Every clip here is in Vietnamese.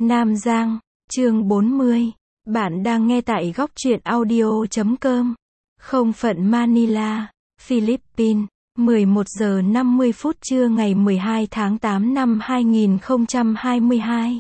Nam Giang, chương 40. Bạn đang nghe tại góc truyện audio.com. Không phận Manila, Philippines. 11 giờ 50 phút trưa ngày 12 tháng 8 năm 2022.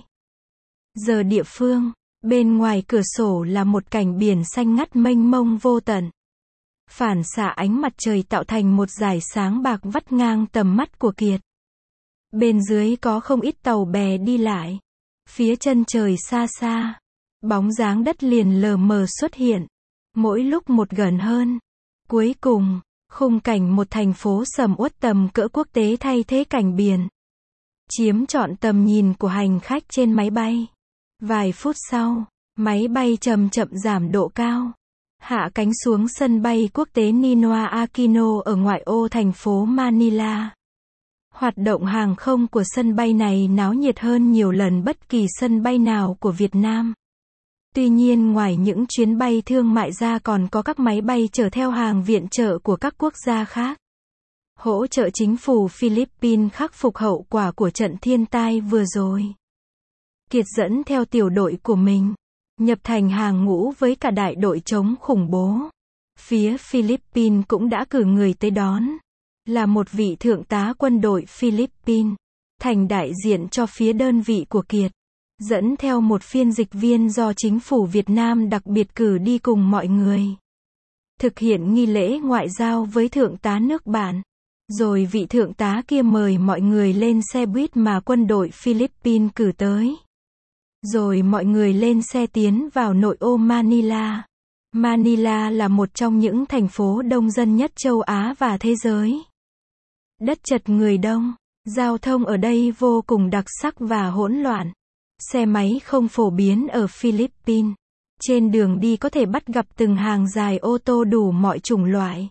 Giờ địa phương, bên ngoài cửa sổ là một cảnh biển xanh ngắt mênh mông vô tận. Phản xạ ánh mặt trời tạo thành một dải sáng bạc vắt ngang tầm mắt của Kiệt. Bên dưới có không ít tàu bè đi lại. Phía chân trời xa xa, bóng dáng đất liền lờ mờ xuất hiện, mỗi lúc một gần hơn. Cuối cùng, khung cảnh một thành phố sầm uất tầm cỡ quốc tế thay thế cảnh biển, chiếm trọn tầm nhìn của hành khách trên máy bay. Vài phút sau, máy bay chậm chậm giảm độ cao, hạ cánh xuống sân bay quốc tế Ninoy Aquino ở ngoại ô thành phố Manila. Hoạt động hàng không của sân bay này náo nhiệt hơn nhiều lần bất kỳ sân bay nào của Việt Nam. Tuy nhiên ngoài những chuyến bay thương mại ra còn có các máy bay chở theo hàng viện trợ của các quốc gia khác, hỗ trợ chính phủ Philippines khắc phục hậu quả của trận thiên tai vừa rồi. Kiệt dẫn theo tiểu đội của mình, nhập thành hàng ngũ với cả đại đội chống khủng bố. Phía Philippines cũng đã cử người tới đón, là một vị thượng tá quân đội Philippines, thành đại diện cho phía đơn vị của Kiệt, dẫn theo một phiên dịch viên do chính phủ Việt Nam đặc biệt cử đi cùng mọi người, thực hiện nghi lễ ngoại giao với thượng tá nước bạn. Rồi vị thượng tá kia mời mọi người lên xe buýt mà quân đội Philippines cử tới. Rồi mọi người lên xe tiến vào nội ô Manila. Manila là một trong những thành phố đông dân nhất châu Á và thế giới. Đất chật người đông, giao thông ở đây vô cùng đặc sắc và hỗn loạn. Xe máy không phổ biến ở Philippines. Trên đường đi có thể bắt gặp từng hàng dài ô tô đủ mọi chủng loại,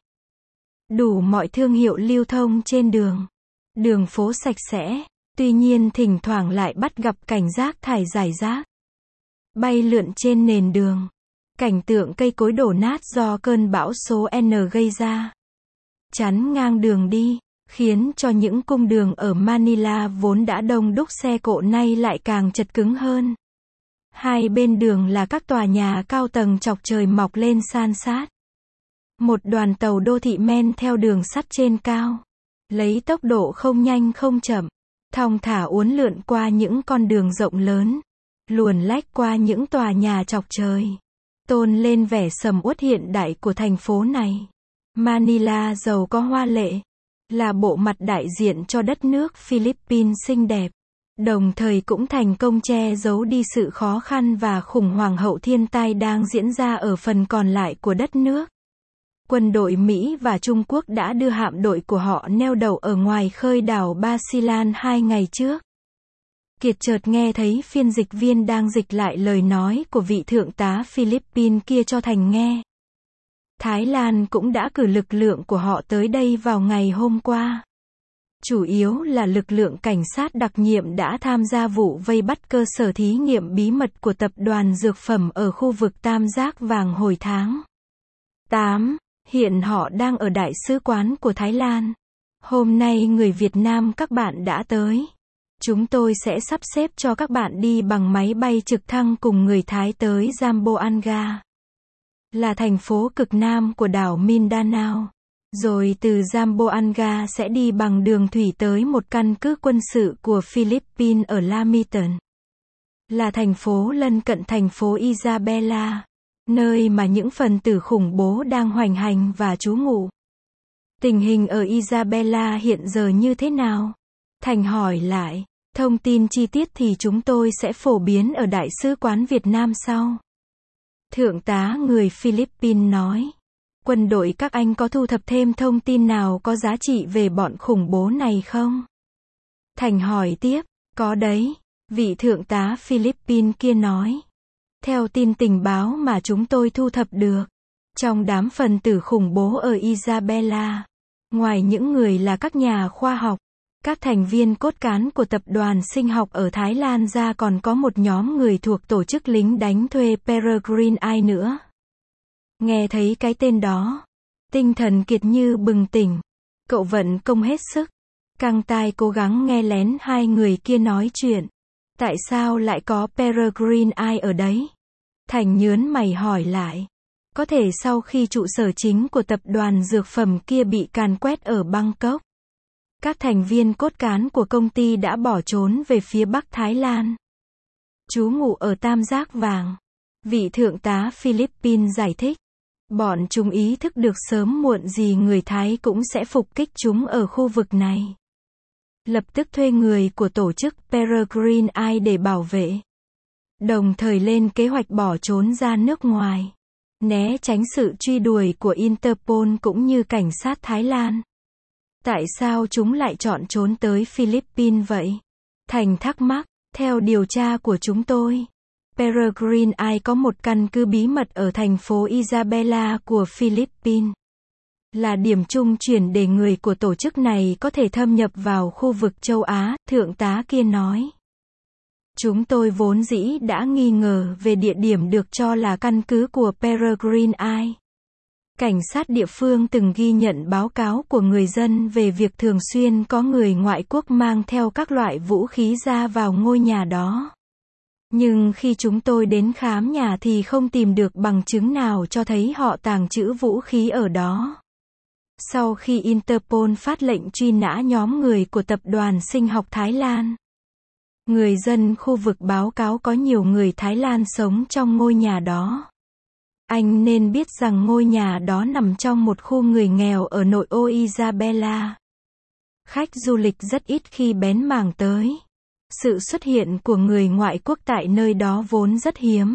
đủ mọi thương hiệu lưu thông trên đường. Đường phố sạch sẽ, tuy nhiên thỉnh thoảng lại bắt gặp cảnh rác thải rải rác bay lượn trên nền đường. Cảnh tượng cây cối đổ nát do cơn bão số N gây ra, chắn ngang đường đi, khiến cho những cung đường ở Manila vốn đã đông đúc xe cộ nay lại càng chật cứng hơn. Hai bên đường là các tòa nhà cao tầng chọc trời mọc lên san sát. Một đoàn tàu đô thị men theo đường sắt trên cao, lấy tốc độ không nhanh không chậm, thong thả uốn lượn qua những con đường rộng lớn, luồn lách qua những tòa nhà chọc trời, tôn lên vẻ sầm uất hiện đại của thành phố này. Manila giàu có hoa lệ, là bộ mặt đại diện cho đất nước Philippines xinh đẹp, đồng thời cũng thành công che giấu đi sự khó khăn và khủng hoảng hậu thiên tai đang diễn ra ở phần còn lại của đất nước. Quân đội Mỹ và Trung Quốc đã đưa hạm đội của họ neo đậu ở ngoài khơi đảo Basilan 2 ngày trước. Kiệt chợt nghe thấy phiên dịch viên đang dịch lại lời nói của vị thượng tá Philippines kia cho Thành nghe. Thái Lan cũng đã cử lực lượng của họ tới đây vào ngày hôm qua. Chủ yếu là lực lượng cảnh sát đặc nhiệm đã tham gia vụ vây bắt cơ sở thí nghiệm bí mật của tập đoàn dược phẩm ở khu vực Tam Giác Vàng hồi tháng 8. Hiện họ đang ở Đại sứ quán của Thái Lan. Hôm nay người Việt Nam các bạn đã tới. Chúng tôi sẽ sắp xếp cho các bạn đi bằng máy bay trực thăng cùng người Thái tới Zamboanga, là thành phố cực nam của đảo Mindanao. Rồi từ Zamboanga sẽ đi bằng đường thủy tới một căn cứ quân sự của Philippines ở Lamitan, là thành phố lân cận thành phố Isabela, nơi mà những phần tử khủng bố đang hoành hành và trú ngụ. Tình hình ở Isabela hiện giờ như thế nào? Thành hỏi lại. Thông tin chi tiết thì chúng tôi sẽ phổ biến ở Đại sứ quán Việt Nam sau. Thượng tá người Philippines nói. Quân đội các anh có thu thập thêm thông tin nào có giá trị về bọn khủng bố này không? Thành hỏi tiếp. Có đấy, vị thượng tá Philippines kia nói. Theo tin tình báo mà chúng tôi thu thập được, trong đám phần tử khủng bố ở Isabela, ngoài những người là các nhà khoa học, các thành viên cốt cán của tập đoàn sinh học ở Thái Lan ra còn có một nhóm người thuộc tổ chức lính đánh thuê Peregrine Eye nữa. Nghe thấy cái tên đó, tinh thần Kiệt như bừng tỉnh. Cậu vận công hết sức, căng tai cố gắng nghe lén hai người kia nói chuyện. Tại sao lại có Peregrine ở đấy? Thành nhớn mày hỏi lại. Có thể sau khi trụ sở chính của tập đoàn dược phẩm kia bị càn quét ở Bangkok, các thành viên cốt cán của công ty đã bỏ trốn về phía Bắc Thái Lan. Trú ngụ ở Tam Giác Vàng. Vị thượng tá Philippines giải thích. Bọn chúng ý thức được sớm muộn gì người Thái cũng sẽ phục kích chúng ở khu vực này. Lập tức thuê người của tổ chức Peregrine để bảo vệ. Đồng thời lên kế hoạch bỏ trốn ra nước ngoài. Né tránh sự truy đuổi của Interpol cũng như cảnh sát Thái Lan. Tại sao chúng lại chọn trốn tới Philippines vậy? Thành thắc mắc. Theo điều tra của chúng tôi, Peregrine có một căn cứ bí mật ở thành phố Isabela của Philippines. Là điểm trung chuyển để người của tổ chức này có thể thâm nhập vào khu vực châu Á, thượng tá kia nói. Chúng tôi vốn dĩ đã nghi ngờ về địa điểm được cho là căn cứ của Peregrine. Cảnh sát địa phương từng ghi nhận báo cáo của người dân về việc thường xuyên có người ngoại quốc mang theo các loại vũ khí ra vào ngôi nhà đó. Nhưng khi chúng tôi đến khám nhà thì không tìm được bằng chứng nào cho thấy họ tàng trữ vũ khí ở đó. Sau khi Interpol phát lệnh truy nã nhóm người của tập đoàn sinh học Thái Lan, người dân khu vực báo cáo có nhiều người Thái Lan sống trong ngôi nhà đó. Anh nên biết rằng ngôi nhà đó nằm trong một khu người nghèo ở nội ô Isabela. Khách du lịch rất ít khi bén mảng tới. Sự xuất hiện của người ngoại quốc tại nơi đó vốn rất hiếm.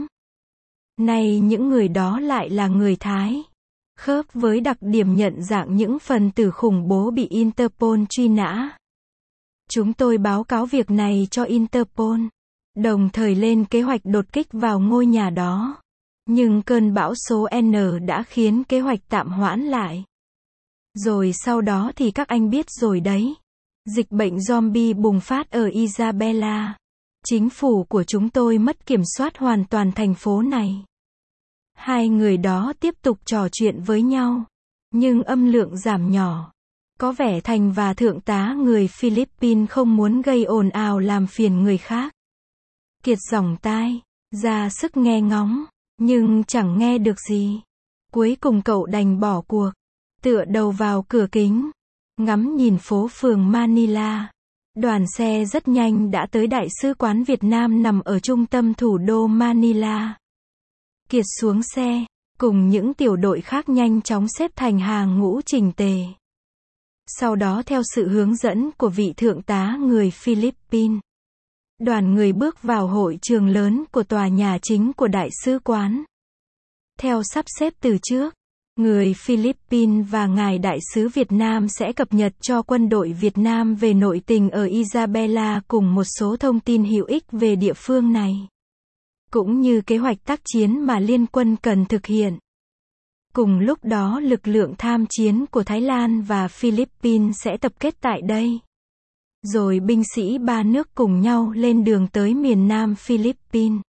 Nay những người đó lại là người Thái. Khớp với đặc điểm nhận dạng những phần tử khủng bố bị Interpol truy nã. Chúng tôi báo cáo việc này cho Interpol, đồng thời lên kế hoạch đột kích vào ngôi nhà đó. Nhưng cơn bão số N đã khiến kế hoạch tạm hoãn lại. Rồi sau đó thì các anh biết rồi đấy. Dịch bệnh zombie bùng phát ở Isabela. Chính phủ của chúng tôi mất kiểm soát hoàn toàn thành phố này. Hai người đó tiếp tục trò chuyện với nhau. Nhưng âm lượng giảm nhỏ. Có vẻ Thành và thượng tá người Philippines không muốn gây ồn ào làm phiền người khác. Kiệt giỏng tai, ra sức nghe ngóng. Nhưng chẳng nghe được gì. Cuối cùng cậu đành bỏ cuộc. Tựa đầu vào cửa kính. Ngắm nhìn phố phường Manila. Đoàn xe rất nhanh đã tới Đại sứ quán Việt Nam nằm ở trung tâm thủ đô Manila. Kiệt xuống xe, cùng những tiểu đội khác nhanh chóng xếp thành hàng ngũ chỉnh tề. Sau đó theo sự hướng dẫn của vị thượng tá người Philippines, đoàn người bước vào hội trường lớn của tòa nhà chính của đại sứ quán. Theo sắp xếp từ trước, người Philippines và ngài đại sứ Việt Nam sẽ cập nhật cho quân đội Việt Nam về nội tình ở Isabela cùng một số thông tin hữu ích về địa phương này, cũng như kế hoạch tác chiến mà liên quân cần thực hiện. Cùng lúc đó lực lượng tham chiến của Thái Lan và Philippines sẽ tập kết tại đây. Rồi binh sĩ ba nước cùng nhau lên đường tới miền Nam Philippines.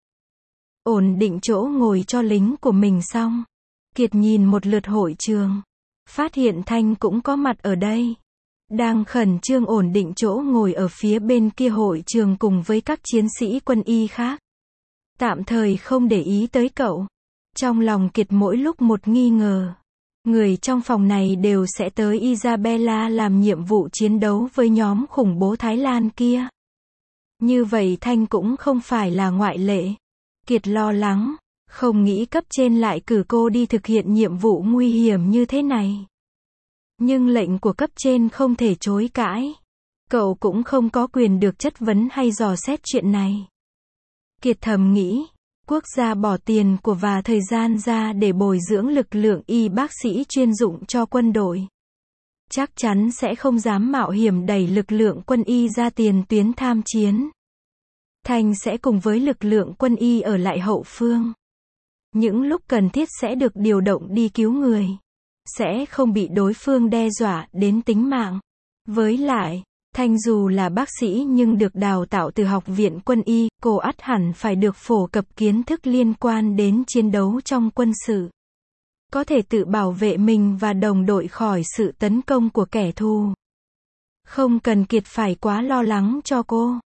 Ổn định chỗ ngồi cho lính của mình xong, Kiệt nhìn một lượt hội trường. Phát hiện Thanh cũng có mặt ở đây. Đang khẩn trương ổn định chỗ ngồi ở phía bên kia hội trường cùng với các chiến sĩ quân y khác. Tạm thời không để ý tới cậu. Trong lòng Kiệt mỗi lúc một nghi ngờ. Người trong phòng này đều sẽ tới Isabela làm nhiệm vụ chiến đấu với nhóm khủng bố Thái Lan kia. Như vậy Thanh cũng không phải là ngoại lệ. Kiệt lo lắng, không nghĩ cấp trên lại cử cô đi thực hiện nhiệm vụ nguy hiểm như thế này. Nhưng lệnh của cấp trên không thể chối cãi. Cậu cũng không có quyền được chất vấn hay dò xét chuyện này. Kiệt thầm nghĩ, quốc gia bỏ tiền của và thời gian ra để bồi dưỡng lực lượng y bác sĩ chuyên dụng cho quân đội. Chắc chắn sẽ không dám mạo hiểm đẩy lực lượng quân y ra tiền tuyến tham chiến. Thanh sẽ cùng với lực lượng quân y ở lại hậu phương. Những lúc cần thiết sẽ được điều động đi cứu người. Sẽ không bị đối phương đe dọa đến tính mạng. Với lại, Thanh dù là bác sĩ nhưng được đào tạo từ học viện quân y, cô ắt hẳn phải được phổ cập kiến thức liên quan đến chiến đấu trong quân sự. Có thể tự bảo vệ mình và đồng đội khỏi sự tấn công của kẻ thù. Không cần Kiệt phải quá lo lắng cho cô.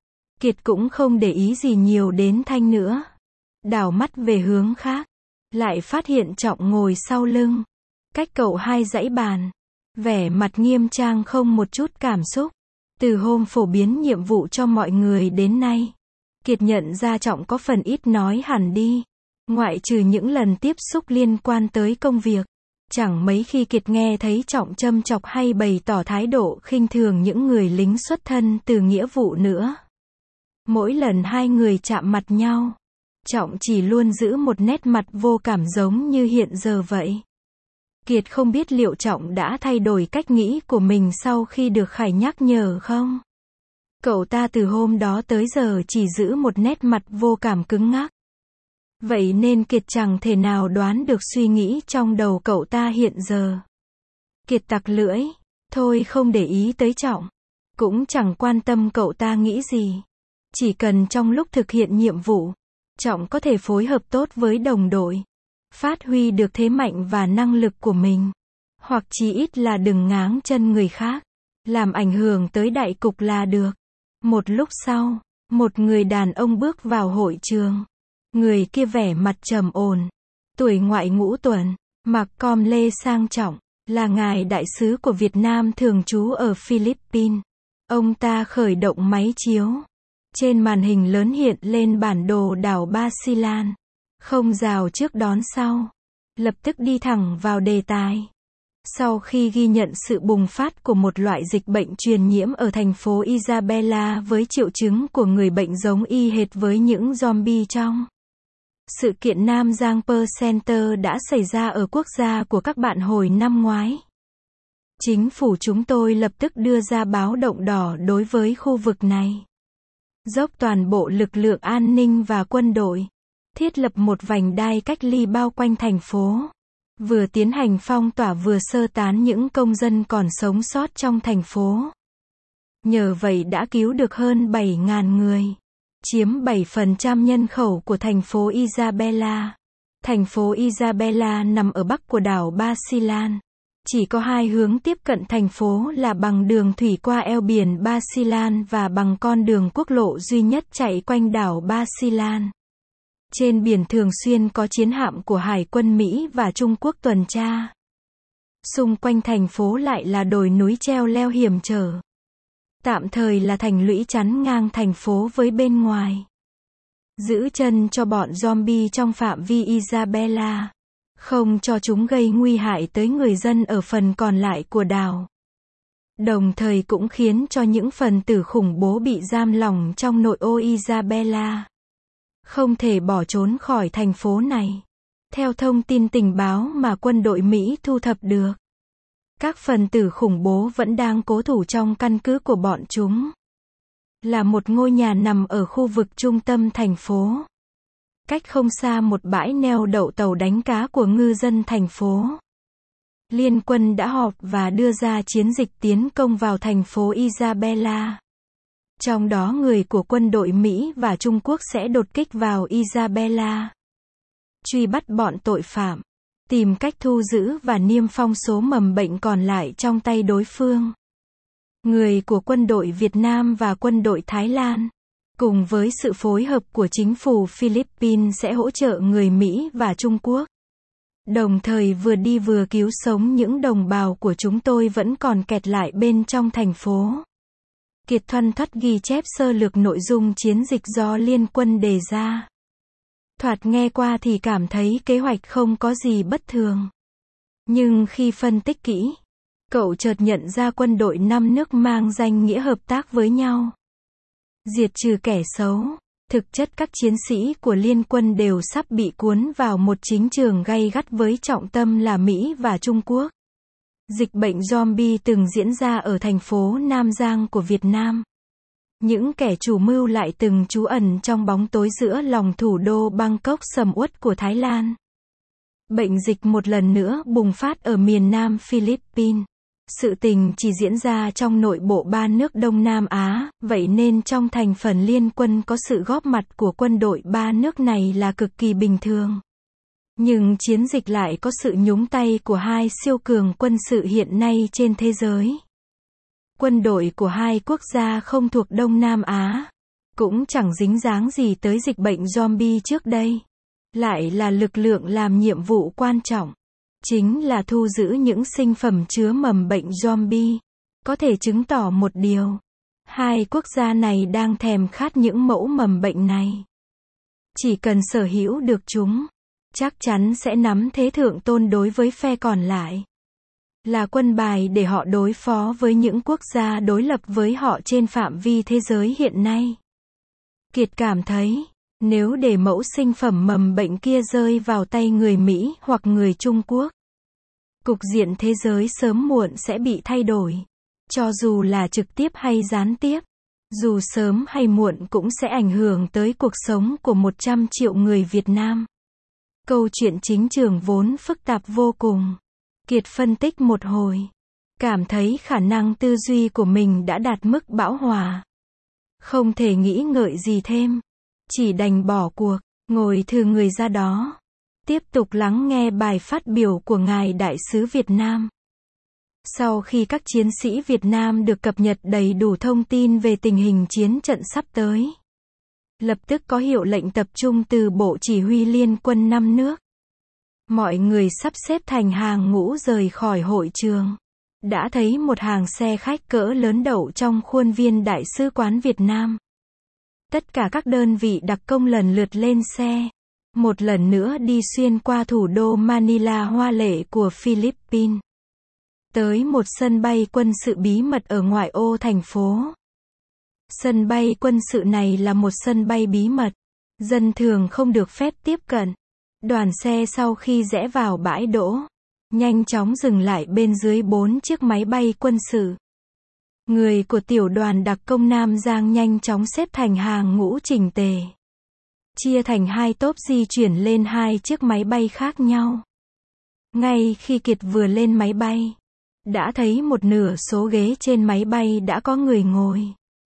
Kiệt cũng không để ý gì nhiều đến Thanh nữa. Đảo mắt về hướng khác. Lại phát hiện Trọng ngồi sau lưng. Cách cậu 2 dãy bàn. Vẻ mặt nghiêm trang không một chút cảm xúc. Từ hôm phổ biến nhiệm vụ cho mọi người đến nay, Kiệt nhận ra Trọng có phần ít nói hẳn đi. Ngoại trừ những lần tiếp xúc liên quan tới công việc, chẳng mấy khi Kiệt nghe thấy Trọng châm chọc hay bày tỏ thái độ khinh thường những người lính xuất thân từ nghĩa vụ nữa. Mỗi lần hai người chạm mặt nhau, Trọng chỉ luôn giữ một nét mặt vô cảm giống như hiện giờ vậy. Kiệt không biết liệu Trọng đã thay đổi cách nghĩ của mình sau khi được Khải nhắc nhở không? Cậu ta từ hôm đó tới giờ chỉ giữ một nét mặt vô cảm cứng ngắc. Vậy nên Kiệt chẳng thể nào đoán được suy nghĩ trong đầu cậu ta hiện giờ. Kiệt tặc lưỡi, thôi không để ý tới Trọng. Cũng chẳng quan tâm cậu ta nghĩ gì. Chỉ cần trong lúc thực hiện nhiệm vụ, Trọng có thể phối hợp tốt với đồng đội, phát huy được thế mạnh và năng lực của mình. Hoặc chí ít là đừng ngáng chân người khác, làm ảnh hưởng tới đại cục là được. Một lúc sau, một người đàn ông bước vào hội trường. Người kia vẻ mặt trầm ổn, tuổi ngoại ngũ tuần, mặc com lê sang trọng, là ngài đại sứ của Việt Nam thường trú ở Philippines. Ông ta khởi động máy chiếu. Trên màn hình lớn hiện lên bản đồ đảo Basilan. Không rào trước đón sau. Lập tức đi thẳng vào đề tài. Sau khi ghi nhận sự bùng phát của một loại dịch bệnh truyền nhiễm ở thành phố Isabela với triệu chứng của người bệnh giống y hệt với những zombie trong sự kiện Nam Giang Per Center đã xảy ra ở quốc gia của các bạn hồi năm ngoái. Chính phủ chúng tôi lập tức đưa ra báo động đỏ đối với khu vực này. Dốc toàn bộ lực lượng an ninh và quân đội. Thiết lập một vành đai cách ly bao quanh thành phố. Vừa tiến hành phong tỏa vừa sơ tán những công dân còn sống sót trong thành phố. Nhờ vậy đã cứu được hơn 7.000 người. Chiếm 7% nhân khẩu của thành phố Isabela. Thành phố Isabela nằm ở bắc của đảo Basilan. Chỉ có hai hướng tiếp cận thành phố là bằng đường thủy qua eo biển Basilan và bằng con đường quốc lộ duy nhất chạy quanh đảo Basilan. Trên biển thường xuyên có chiến hạm của Hải quân Mỹ và Trung Quốc tuần tra. Xung quanh thành phố lại là đồi núi treo leo hiểm trở. Tạm thời là thành lũy chắn ngang thành phố với bên ngoài. Giữ chân cho bọn zombie trong phạm vi Isabela. Không cho chúng gây nguy hại tới người dân ở phần còn lại của đảo. Đồng thời cũng khiến cho những phần tử khủng bố bị giam lỏng trong nội ô Isabela không thể bỏ trốn khỏi thành phố này. Theo thông tin tình báo mà quân đội Mỹ thu thập được, các phần tử khủng bố vẫn đang cố thủ trong căn cứ của bọn chúng. Là một ngôi nhà nằm ở khu vực trung tâm thành phố. Cách không xa một bãi neo đậu tàu đánh cá của ngư dân thành phố. Liên quân đã họp và đưa ra chiến dịch tiến công vào thành phố Isabela. Trong đó người của quân đội Mỹ và Trung Quốc sẽ đột kích vào Isabela. Truy bắt bọn tội phạm. Tìm cách thu giữ và niêm phong số mầm bệnh còn lại trong tay đối phương. Người của quân đội Việt Nam và quân đội Thái Lan, cùng với sự phối hợp của chính phủ Philippines sẽ hỗ trợ người Mỹ và Trung Quốc. Đồng thời vừa đi vừa cứu sống những đồng bào của chúng tôi vẫn còn kẹt lại bên trong thành phố. Kiệt thoăn thoắt ghi chép sơ lược nội dung chiến dịch do liên quân đề ra. Thoạt nghe qua thì cảm thấy kế hoạch không có gì bất thường. Nhưng khi phân tích kỹ, cậu chợt nhận ra quân đội 5 nước mang danh nghĩa hợp tác với nhau. Diệt trừ kẻ xấu. Thực chất các chiến sĩ của liên quân đều sắp bị cuốn vào một chính trường gay gắt với trọng tâm là Mỹ và Trung Quốc. Dịch bệnh zombie từng diễn ra ở thành phố Nam Giang của Việt Nam. Những kẻ chủ mưu lại từng trú ẩn trong bóng tối giữa lòng thủ đô Bangkok sầm uất của Thái Lan. Bệnh dịch một lần nữa bùng phát ở miền Nam Philippines. Sự tình chỉ diễn ra trong nội bộ 3 nước Đông Nam Á, vậy nên trong thành phần liên quân có sự góp mặt của quân đội 3 nước này là cực kỳ bình thường. Nhưng chiến dịch lại có sự nhúng tay của hai siêu cường quân sự hiện nay trên thế giới. Quân đội của hai quốc gia không thuộc Đông Nam Á. cũng chẳng dính dáng gì tới dịch bệnh zombie trước đây. Lại là lực lượng làm nhiệm vụ quan trọng. Chính là thu giữ những sinh phẩm chứa mầm bệnh zombie. Có thể chứng tỏ một điều. Hai quốc gia này đang thèm khát những mẫu mầm bệnh này. Chỉ cần sở hữu được chúng, chắc chắn sẽ nắm thế thượng tôn đối với phe còn lại. Là quân bài để họ đối phó với những quốc gia đối lập với họ trên phạm vi thế giới hiện nay. Kiệt cảm thấy, nếu để mẫu sinh phẩm mầm bệnh kia rơi vào tay người Mỹ hoặc người Trung Quốc, cục diện thế giới sớm muộn sẽ bị thay đổi. Cho dù là trực tiếp hay gián tiếp, dù sớm hay muộn cũng sẽ ảnh hưởng tới cuộc sống của 100 triệu người Việt Nam. Câu chuyện chính trường vốn phức tạp vô cùng. Kiệt phân tích một hồi, cảm thấy khả năng tư duy của mình đã đạt mức bão hòa. Không thể nghĩ ngợi gì thêm, chỉ đành bỏ cuộc, ngồi thừ người ra đó. Tiếp tục lắng nghe bài phát biểu của Ngài Đại sứ Việt Nam. Sau khi các chiến sĩ Việt Nam được cập nhật đầy đủ thông tin về tình hình chiến trận sắp tới, lập tức có hiệu lệnh tập trung từ Bộ Chỉ huy Liên quân 5 nước. Mọi người sắp xếp thành hàng ngũ rời khỏi hội trường. Đã thấy một hàng xe khách cỡ lớn đậu trong khuôn viên Đại sứ quán Việt Nam. Tất cả các đơn vị đặc công lần lượt lên xe. Một lần nữa đi xuyên qua thủ đô Manila hoa lệ của Philippines. Tới một sân bay quân sự bí mật ở ngoại ô thành phố. Sân bay quân sự này là một sân bay bí mật. Dân thường không được phép tiếp cận. Đoàn xe sau khi rẽ vào bãi đỗ, nhanh chóng dừng lại bên dưới 4 chiếc máy bay quân sự. Người của tiểu đoàn đặc công Nam Giang nhanh chóng xếp thành hàng ngũ chỉnh tề. Chia thành 2 tốp di chuyển lên 2 chiếc máy bay khác nhau. Ngay khi Kiệt vừa lên máy bay, đã thấy một nửa số ghế trên máy bay đã có người ngồi.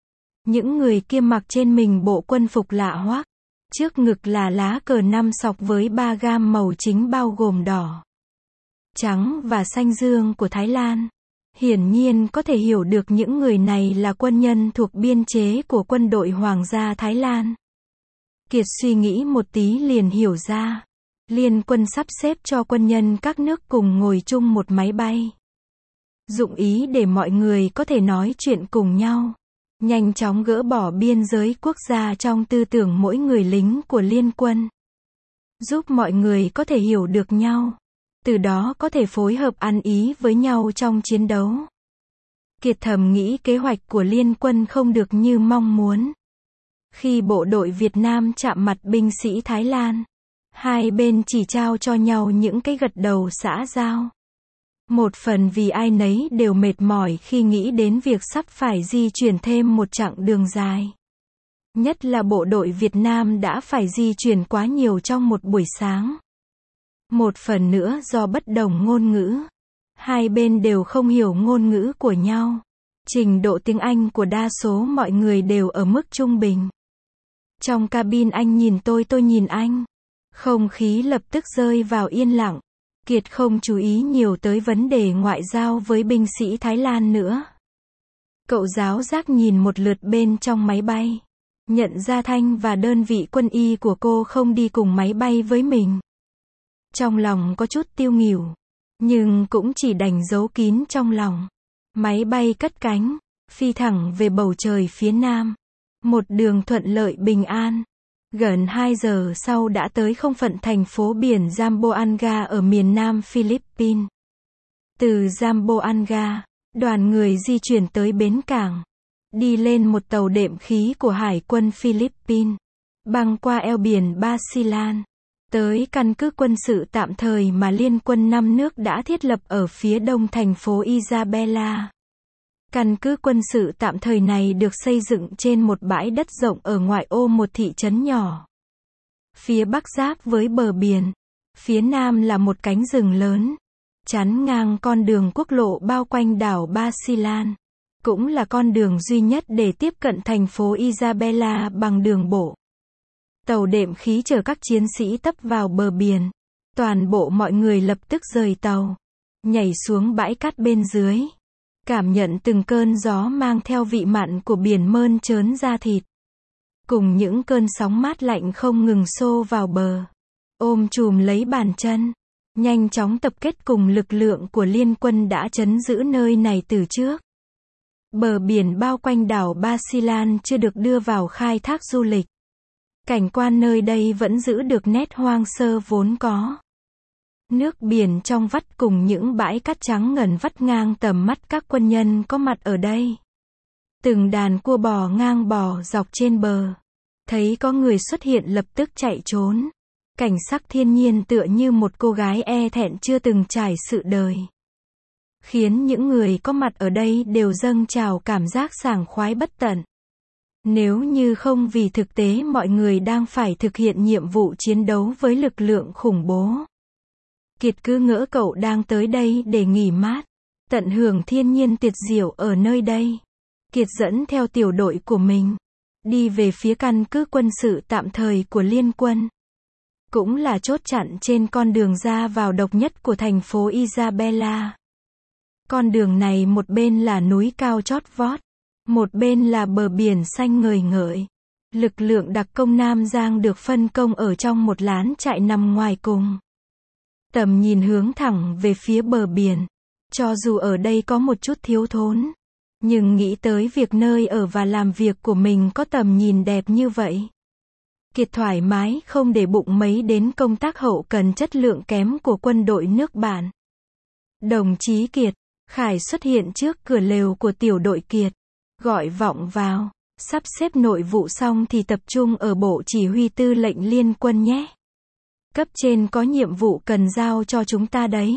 Những người kia mặc trên mình bộ quân phục lạ hoắc. Trước ngực là lá cờ 5 sọc với 3 gam màu chính bao gồm đỏ, trắng và xanh dương của Thái Lan. Hiển nhiên có thể hiểu được những người này là quân nhân thuộc biên chế của quân đội Hoàng gia Thái Lan. Kiệt suy nghĩ một tí liền hiểu ra. Liên quân sắp xếp cho quân nhân các nước cùng ngồi chung một máy bay. Dụng ý để mọi người có thể nói chuyện cùng nhau. Nhanh chóng gỡ bỏ biên giới quốc gia trong tư tưởng mỗi người lính của liên quân. Giúp mọi người có thể hiểu được nhau. Từ đó có thể phối hợp ăn ý với nhau trong chiến đấu. Kiệt thầm nghĩ kế hoạch của liên quân không được như mong muốn. Khi bộ đội Việt Nam chạm mặt binh sĩ Thái Lan, hai bên chỉ trao cho nhau những cái gật đầu xã giao. Một phần vì ai nấy đều mệt mỏi khi nghĩ đến việc sắp phải di chuyển thêm một chặng đường dài. Nhất là bộ đội Việt Nam đã phải di chuyển quá nhiều trong một buổi sáng. Một phần nữa do bất đồng ngôn ngữ. Hai bên đều không hiểu ngôn ngữ của nhau. Trình độ tiếng Anh của đa số mọi người đều ở mức trung bình. Trong cabin anh nhìn tôi nhìn anh. Không khí lập tức rơi vào yên lặng. Kiệt không chú ý nhiều tới vấn đề ngoại giao với binh sĩ Thái Lan nữa. Cậu giáo giác nhìn một lượt bên trong máy bay. Nhận ra Thanh và đơn vị quân y của cô không đi cùng máy bay với mình. Trong lòng có chút tiêu nghỉu. Nhưng cũng chỉ đành giấu kín trong lòng. Máy bay cất cánh, phi thẳng về bầu trời phía nam. Một đường thuận lợi bình an. Gần 2 giờ sau đã tới không phận thành phố biển Zamboanga ở miền nam Philippines. Từ Zamboanga, đoàn người di chuyển tới bến cảng. Đi lên một tàu đệm khí của Hải quân Philippines. Băng qua eo biển Basilan. Tới căn cứ quân sự tạm thời mà Liên quân 5 nước đã thiết lập ở phía đông thành phố Isabela. Căn cứ quân sự tạm thời này được xây dựng trên một bãi đất rộng ở ngoại ô một thị trấn nhỏ. Phía bắc giáp với bờ biển, phía nam là một cánh rừng lớn, chắn ngang con đường quốc lộ bao quanh đảo Basilan. Cũng là con đường duy nhất để tiếp cận thành phố Isabela bằng đường bộ. Tàu đệm khí chở các chiến sĩ tấp vào bờ biển. Toàn bộ mọi người lập tức rời tàu, nhảy xuống bãi cát bên dưới. Cảm nhận từng cơn gió mang theo vị mặn của biển mơn trớn da thịt. cùng những cơn sóng mát lạnh không ngừng xô vào bờ, ôm chùm lấy bàn chân, nhanh chóng tập kết cùng lực lượng của liên quân đã trấn giữ nơi này từ trước. Bờ biển bao quanh đảo Basilan chưa được đưa vào khai thác du lịch. Cảnh quan nơi đây vẫn giữ được nét hoang sơ vốn có. Nước biển trong vắt cùng những bãi cát trắng ngần vắt ngang tầm mắt các quân nhân có mặt ở đây. Từng đàn cua bò ngang bò dọc trên bờ. Thấy có người xuất hiện lập tức chạy trốn. Cảnh sắc thiên nhiên tựa như một cô gái e thẹn chưa từng trải sự đời. Khiến những người có mặt ở đây đều dâng trào cảm giác sảng khoái bất tận. Nếu như không vì thực tế mọi người đang phải thực hiện nhiệm vụ chiến đấu với lực lượng khủng bố. Kiệt cứ ngỡ cậu đang tới đây để nghỉ mát, tận hưởng thiên nhiên tuyệt diệu ở nơi đây. Kiệt dẫn theo tiểu đội của mình, đi về phía căn cứ quân sự tạm thời của liên quân. Cũng là chốt chặn trên con đường ra vào độc nhất của thành phố Isabela. Con đường này một bên là núi cao chót vót, một bên là bờ biển xanh ngời ngợi. Lực lượng đặc công Nam Giang được phân công ở trong một lán trại nằm ngoài cùng. Tầm nhìn hướng thẳng về phía bờ biển. Cho dù ở đây có một chút thiếu thốn, nhưng nghĩ tới việc nơi ở và làm việc của mình có tầm nhìn đẹp như vậy. Kiệt thoải mái không để bụng mấy đến công tác hậu cần chất lượng kém của quân đội nước bạn. Đồng chí Kiệt, Khải xuất hiện trước cửa lều của tiểu đội Kiệt. Gọi vọng vào, sắp xếp nội vụ xong thì tập trung ở bộ chỉ huy tư lệnh liên quân nhé. Cấp trên có nhiệm vụ cần giao cho chúng ta đấy.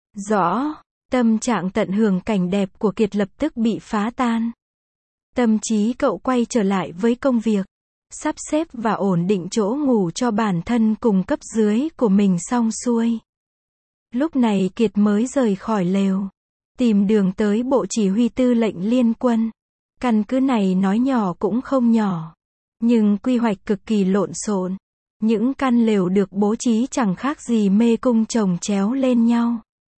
Rõ, tâm trạng tận hưởng cảnh đẹp của Kiệt lập tức bị phá tan. Tâm trí cậu quay trở lại với công việc. Sắp xếp và ổn định chỗ ngủ cho bản thân cùng cấp dưới của mình xong xuôi. Lúc này Kiệt mới rời khỏi lều. Tìm đường tới bộ chỉ huy tư lệnh liên quân. Căn cứ này nói nhỏ cũng không nhỏ. Nhưng quy hoạch cực kỳ lộn xộn. Những căn lều được bố trí chẳng khác gì mê cung chồng chéo lên nhau.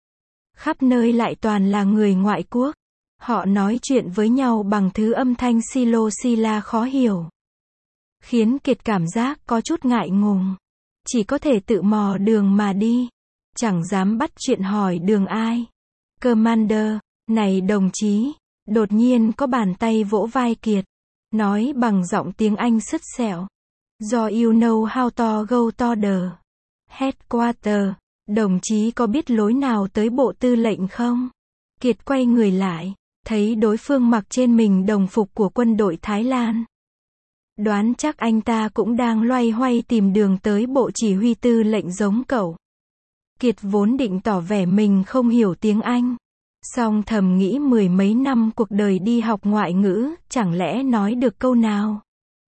Khắp nơi lại toàn là người ngoại quốc. Họ nói chuyện với nhau bằng thứ âm thanh silo-sila khó hiểu. Khiến Kiệt cảm giác có chút ngại ngùng. Chỉ có thể tự mò đường mà đi. Chẳng dám bắt chuyện hỏi đường ai. Commander, này đồng chí. Đột nhiên có bàn tay vỗ vai Kiệt. Nói bằng giọng tiếng Anh sứt sẹo. Do you know how to go to the headquarter. Đồng chí có biết lối nào tới bộ tư lệnh không? Kiệt quay người lại. Thấy đối phương mặc trên mình đồng phục của quân đội Thái Lan. Đoán chắc anh ta cũng đang loay hoay tìm đường tới bộ chỉ huy tư lệnh giống cậu. Kiệt vốn định tỏ vẻ mình không hiểu tiếng Anh. Song thầm nghĩ mười mấy năm cuộc đời đi học ngoại ngữ, chẳng lẽ nói được câu nào.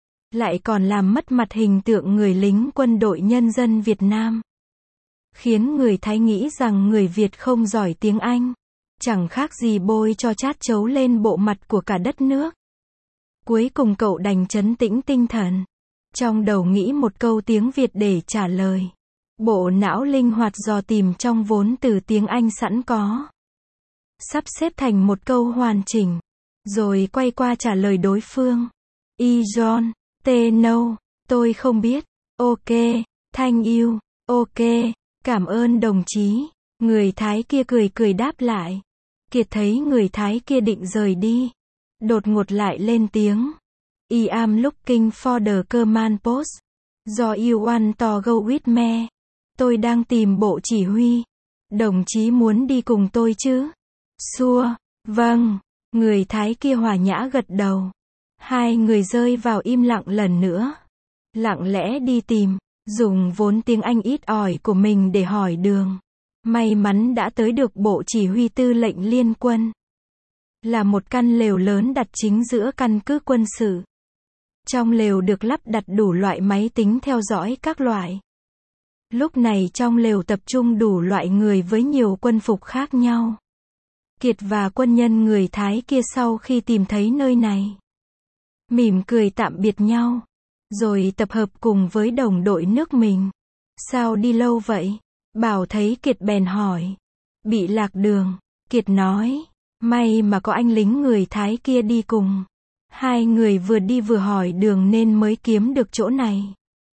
Lại còn làm mất mặt hình tượng người lính quân đội nhân dân Việt Nam. Khiến người Thái nghĩ rằng người Việt không giỏi tiếng Anh. Chẳng khác gì bôi cho chát chấu lên bộ mặt của cả đất nước. Cuối cùng cậu đành trấn tĩnh tinh thần. Trong đầu nghĩ một câu tiếng Việt để trả lời. Bộ não linh hoạt dò tìm trong vốn từ tiếng Anh sẵn có. Sắp xếp thành một câu hoàn chỉnh. Rồi quay qua trả lời đối phương. John, no, tôi không biết. Ok, thank you, ok, cảm ơn đồng chí. Người Thái kia cười cười đáp lại. Kiệt thấy người Thái kia định rời đi. Đột ngột lại lên tiếng. I am looking for the command post. Do you want to go with me? Tôi đang tìm bộ chỉ huy. Đồng chí muốn đi cùng tôi chứ? Sure, vâng. Người Thái kia hòa nhã gật đầu. Hai người rơi vào im lặng lần nữa. Lặng lẽ đi tìm, dùng vốn tiếng Anh ít ỏi của mình để hỏi đường. May mắn đã tới được bộ chỉ huy tư lệnh liên quân. Là một căn lều lớn đặt chính giữa căn cứ quân sự. Trong lều được lắp đặt đủ loại máy tính theo dõi các loại. Lúc này trong lều tập trung đủ loại người với nhiều quân phục khác nhau. Kiệt và quân nhân người Thái kia sau khi tìm thấy nơi này, mỉm cười tạm biệt nhau, rồi tập hợp cùng với đồng đội nước mình. Sao đi lâu vậy? Bảo thấy Kiệt bèn hỏi. Bị lạc đường, Kiệt nói. May mà có anh lính người Thái kia đi cùng. Hai người vừa đi vừa hỏi đường nên mới kiếm được chỗ này.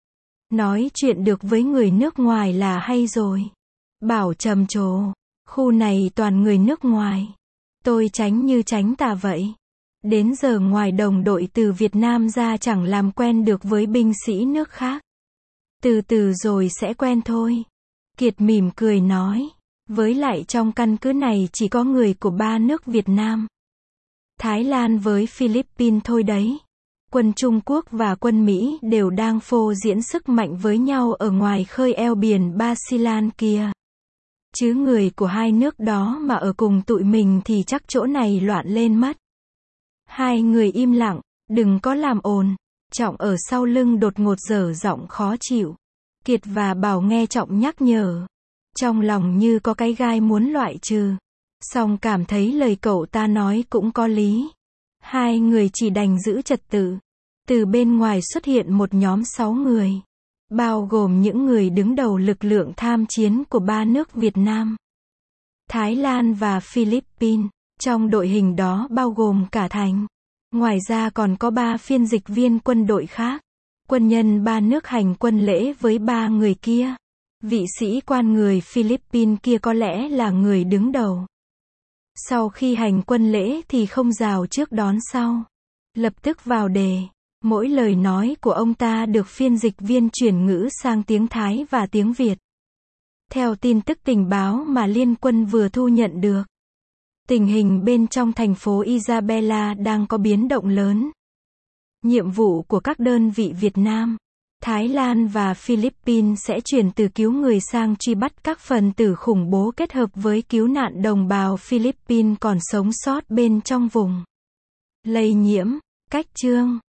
Nói chuyện được với người nước ngoài là hay rồi. Bảo trầm trồ. Khu này toàn người nước ngoài. Tôi tránh như tránh tà vậy. Đến giờ ngoài đồng đội từ Việt Nam ra chẳng làm quen được với binh sĩ nước khác. Từ từ rồi sẽ quen thôi. Kiệt mỉm cười nói. Với lại trong căn cứ này chỉ có người của 3 nước Việt Nam, Thái Lan với Philippines thôi đấy. Quân Trung Quốc và quân Mỹ đều đang phô diễn sức mạnh với nhau ở ngoài khơi eo biển Basilan kia. Chứ người của hai nước đó mà ở cùng tụi mình thì chắc chỗ này loạn lên mất. Hai người im lặng, đừng có làm ồn. Trọng ở sau lưng đột ngột dở giọng khó chịu. Kiệt và Bảo nghe Trọng nhắc nhở. Trong lòng như có cái gai muốn loại trừ. Song cảm thấy lời cậu ta nói cũng có lý. Hai người chỉ đành giữ trật tự. Từ bên ngoài xuất hiện một nhóm 6 người. Bao gồm những người đứng đầu lực lượng tham chiến của 3 nước Việt Nam, Thái Lan và Philippines. Trong đội hình đó bao gồm cả Thành. Ngoài ra còn có 3 phiên dịch viên quân đội khác. Quân nhân 3 nước hành quân lễ với 3 người kia. Vị sĩ quan người Philippines kia có lẽ là người đứng đầu. Sau khi hành quân lễ thì không rào trước đón sau. Lập tức vào đề. Mỗi lời nói của ông ta được phiên dịch viên chuyển ngữ sang tiếng Thái và tiếng Việt. Theo tin tức tình báo mà Liên quân vừa thu nhận được, tình hình bên trong thành phố Isabela đang có biến động lớn. Nhiệm vụ của các đơn vị Việt Nam, Thái Lan và Philippines sẽ chuyển từ cứu người sang truy bắt các phần tử khủng bố kết hợp với cứu nạn đồng bào Philippines còn sống sót bên trong vùng lây nhiễm. Cách chương